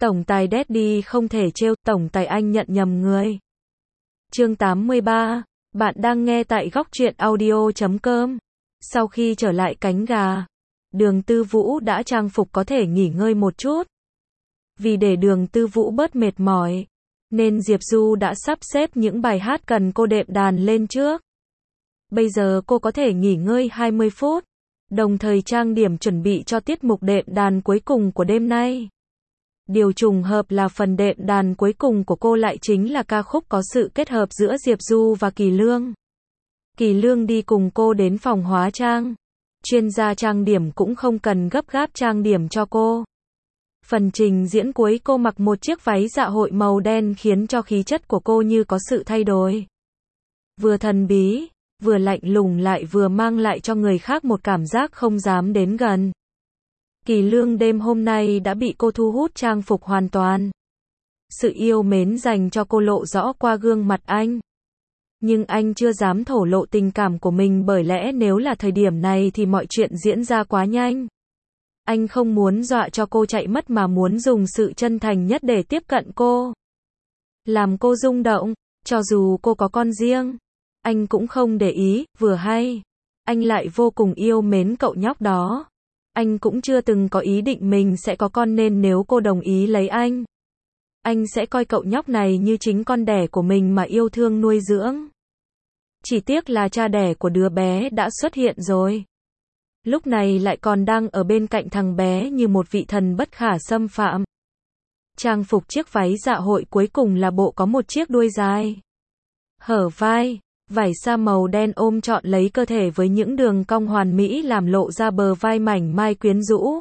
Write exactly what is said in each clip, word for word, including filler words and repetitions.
Tổng tài Daddy không thể trêu, tổng tài anh nhận nhầm người. Chương tám mươi ba, bạn đang nghe tại góc truyện audio chấm com. Sau khi trở lại cánh gà, Đường Tư Vũ đã trang phục có thể nghỉ ngơi một chút. Vì để Đường Tư Vũ bớt mệt mỏi, nên Diệp Du đã sắp xếp những bài hát cần cô đệm đàn lên trước. Bây giờ cô có thể nghỉ ngơi hai mươi phút, đồng thời trang điểm chuẩn bị cho tiết mục đệm đàn cuối cùng của đêm nay. Điều trùng hợp là phần đệm đàn cuối cùng của cô lại chính là ca khúc có sự kết hợp giữa Diệp Du và Kỳ Lương. Kỳ Lương đi cùng cô đến phòng hóa trang. Chuyên gia trang điểm cũng không cần gấp gáp trang điểm cho cô. Phần trình diễn cuối cô mặc một chiếc váy dạ hội màu đen khiến cho khí chất của cô như có sự thay đổi. Vừa thần bí, vừa lạnh lùng lại vừa mang lại cho người khác một cảm giác không dám đến gần. Kỳ Lương đêm hôm nay đã bị cô thu hút trang phục hoàn toàn. Sự yêu mến dành cho cô lộ rõ qua gương mặt anh. Nhưng anh chưa dám thổ lộ tình cảm của mình bởi lẽ nếu là thời điểm này thì mọi chuyện diễn ra quá nhanh. Anh không muốn dọa cho cô chạy mất mà muốn dùng sự chân thành nhất để tiếp cận cô. Làm cô rung động, cho dù cô có con riêng. Anh cũng không để ý, vừa hay. Anh lại vô cùng yêu mến cậu nhóc đó. Anh cũng chưa từng có ý định mình sẽ có con nên nếu cô đồng ý lấy anh, anh sẽ coi cậu nhóc này như chính con đẻ của mình mà yêu thương nuôi dưỡng. Chỉ tiếc là cha đẻ của đứa bé đã xuất hiện rồi. Lúc này lại còn đang ở bên cạnh thằng bé như một vị thần bất khả xâm phạm. Trang phục chiếc váy dạ hội cuối cùng là bộ có một chiếc đuôi dài, hở vai, vải sa màu đen ôm trọn lấy cơ thể với những đường cong hoàn mỹ làm lộ ra bờ vai mảnh mai quyến rũ.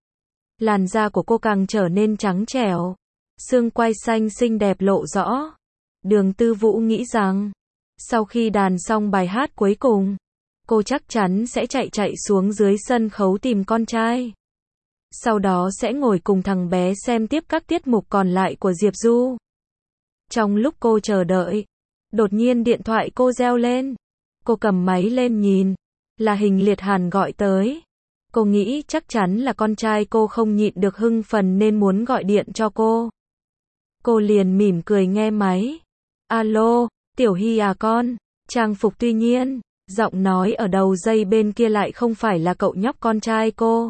Làn da của cô càng trở nên trắng trẻo, xương quai xanh xinh đẹp lộ rõ. Đường Tư Vũ nghĩ rằng, sau khi đàn xong bài hát cuối cùng, cô chắc chắn sẽ chạy chạy xuống dưới sân khấu tìm con trai. Sau đó sẽ ngồi cùng thằng bé xem tiếp các tiết mục còn lại của Diệp Du. Trong lúc cô chờ đợi, đột nhiên điện thoại cô reo lên. Cô cầm máy lên nhìn, là Hình Liệt Hàn gọi tới. Cô nghĩ chắc chắn là con trai cô không nhịn được hưng phấn nên muốn gọi điện cho cô. Cô liền mỉm cười nghe máy. Alo, Tiểu Hy à con, trang phục tuy nhiên, giọng nói ở đầu dây bên kia lại không phải là cậu nhóc con trai cô.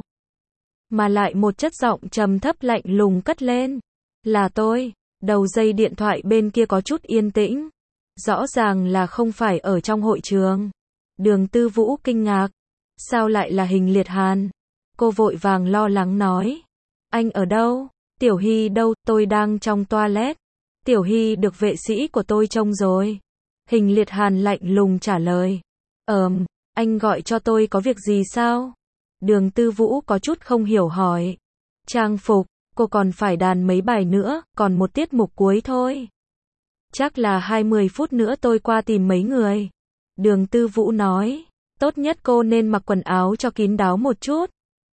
Mà lại một chất giọng trầm thấp lạnh lùng cất lên. Là tôi, đầu dây điện thoại bên kia có chút yên tĩnh. Rõ ràng là không phải ở trong hội trường. Đường Tư Vũ kinh ngạc. Sao lại là Hình Liệt Hàn? Cô vội vàng lo lắng nói. Anh ở đâu? Tiểu Hy đâu? Tôi đang trong toilet. Tiểu Hy được vệ sĩ của tôi trông rồi. Hình Liệt Hàn lạnh lùng trả lời. Ờm, anh gọi cho tôi có việc gì sao? Đường Tư Vũ có chút không hiểu hỏi. Trang phục, cô còn phải đàn mấy bài nữa, còn một tiết mục cuối thôi. Chắc là hai mươi phút nữa tôi qua tìm mấy người. Đường Tư Vũ nói, tốt nhất cô nên mặc quần áo cho kín đáo một chút.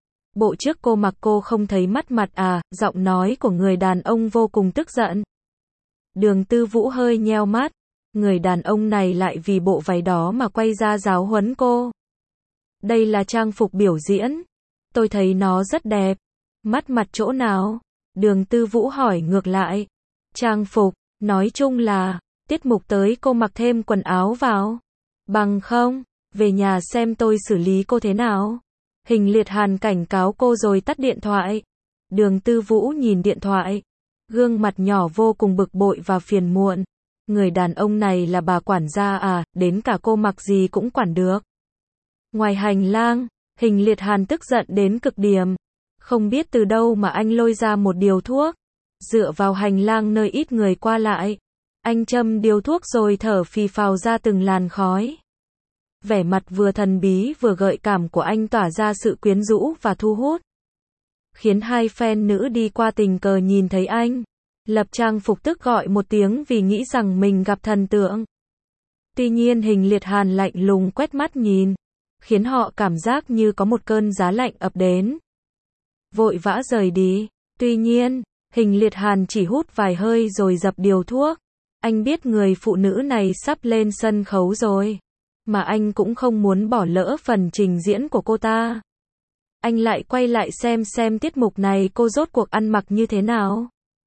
Bộ trước cô mặc cô không thấy mắt mặt à, giọng nói của người đàn ông vô cùng tức giận. Đường Tư Vũ hơi nheo mắt, người đàn ông này lại vì bộ váy đó mà quay ra giáo huấn cô. Đây là trang phục biểu diễn. Tôi thấy nó rất đẹp. Mắt mặt chỗ nào? Đường Tư Vũ hỏi ngược lại. Trang phục. Nói chung là, tiết mục tới cô mặc thêm quần áo vào. Bằng không, về nhà xem tôi xử lý cô thế nào. Hình Liệt Hàn cảnh cáo cô rồi tắt điện thoại. Đường Tư Vũ nhìn điện thoại. Gương mặt nhỏ vô cùng bực bội và phiền muộn. Người đàn ông này là bà quản gia à, đến cả cô mặc gì cũng quản được. Ngoài hành lang, Hình Liệt Hàn tức giận đến cực điểm. Không biết từ đâu mà anh lôi ra một điều thuốc. Dựa vào hành lang nơi ít người qua lại, anh châm điếu thuốc rồi thở phì phào ra từng làn khói. Vẻ mặt vừa thần bí vừa gợi cảm của anh tỏa ra sự quyến rũ và thu hút. Khiến hai fan nữ đi qua tình cờ nhìn thấy anh. Lập trang phục tức gọi một tiếng vì nghĩ rằng mình gặp thần tượng. Tuy nhiên Hình Liệt Hàn lạnh lùng quét mắt nhìn, khiến họ cảm giác như có một cơn giá lạnh ập đến. Vội vã rời đi. Tuy nhiên, Hình Liệt Hàn chỉ hút vài hơi rồi dập điều thuốc. Anh biết người phụ nữ này sắp lên sân khấu rồi. Mà anh cũng không muốn bỏ lỡ phần trình diễn của cô ta. Anh lại quay lại xem xem tiết mục này cô rốt cuộc ăn mặc như thế nào.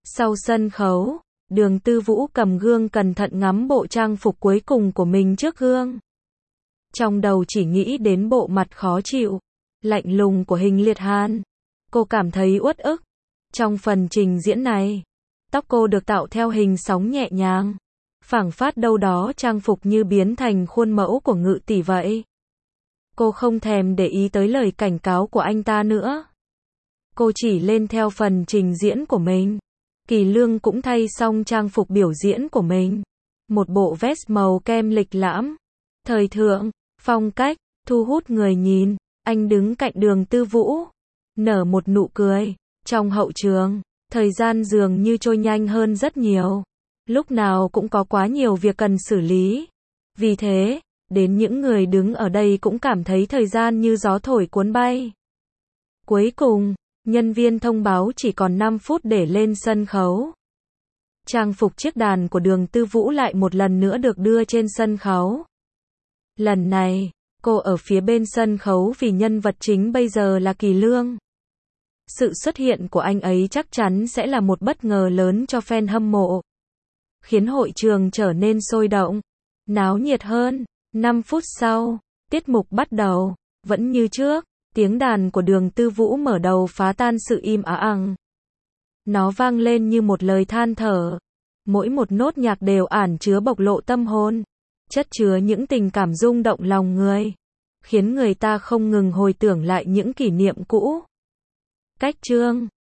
Sau sân khấu, Đường Tư Vũ cầm gương cẩn thận ngắm bộ trang phục cuối cùng của mình trước gương. Trong đầu chỉ nghĩ đến bộ mặt khó chịu, lạnh lùng của Hình Liệt Hàn. Cô cảm thấy uất ức. Trong phần trình diễn này, tóc cô được tạo theo hình sóng nhẹ nhàng, phảng phất đâu đó trang phục như biến thành khuôn mẫu của Ngự tỷ vậy. Cô không thèm để ý tới lời cảnh cáo của anh ta nữa. Cô chỉ lên theo phần trình diễn của mình. Kỳ Lương cũng thay xong trang phục biểu diễn của mình. Một bộ vest màu kem lịch lãm, thời thượng, phong cách, thu hút người nhìn. Anh đứng cạnh Đường Tư Vũ, nở một nụ cười. Trong hậu trường, thời gian dường như trôi nhanh hơn rất nhiều. Lúc nào cũng có quá nhiều việc cần xử lý. Vì thế, đến những người đứng ở đây cũng cảm thấy thời gian như gió thổi cuốn bay. Cuối cùng, nhân viên thông báo chỉ còn năm phút để lên sân khấu. Trang phục chiếc đàn của Đường Tư Vũ lại một lần nữa được đưa trên sân khấu. Lần này, cô ở phía bên sân khấu vì nhân vật chính bây giờ là Kỳ Lương. Sự xuất hiện của anh ấy chắc chắn sẽ là một bất ngờ lớn cho fan hâm mộ, khiến hội trường trở nên sôi động, náo nhiệt hơn. năm phút sau, tiết mục bắt đầu, vẫn như trước, tiếng đàn của Đường Tư Vũ mở đầu phá tan sự im ắng. Nó vang lên như một lời than thở. Mỗi một nốt nhạc đều ẩn chứa bộc lộ tâm hồn, chất chứa những tình cảm rung động lòng người, khiến người ta không ngừng hồi tưởng lại những kỷ niệm cũ. Cách chương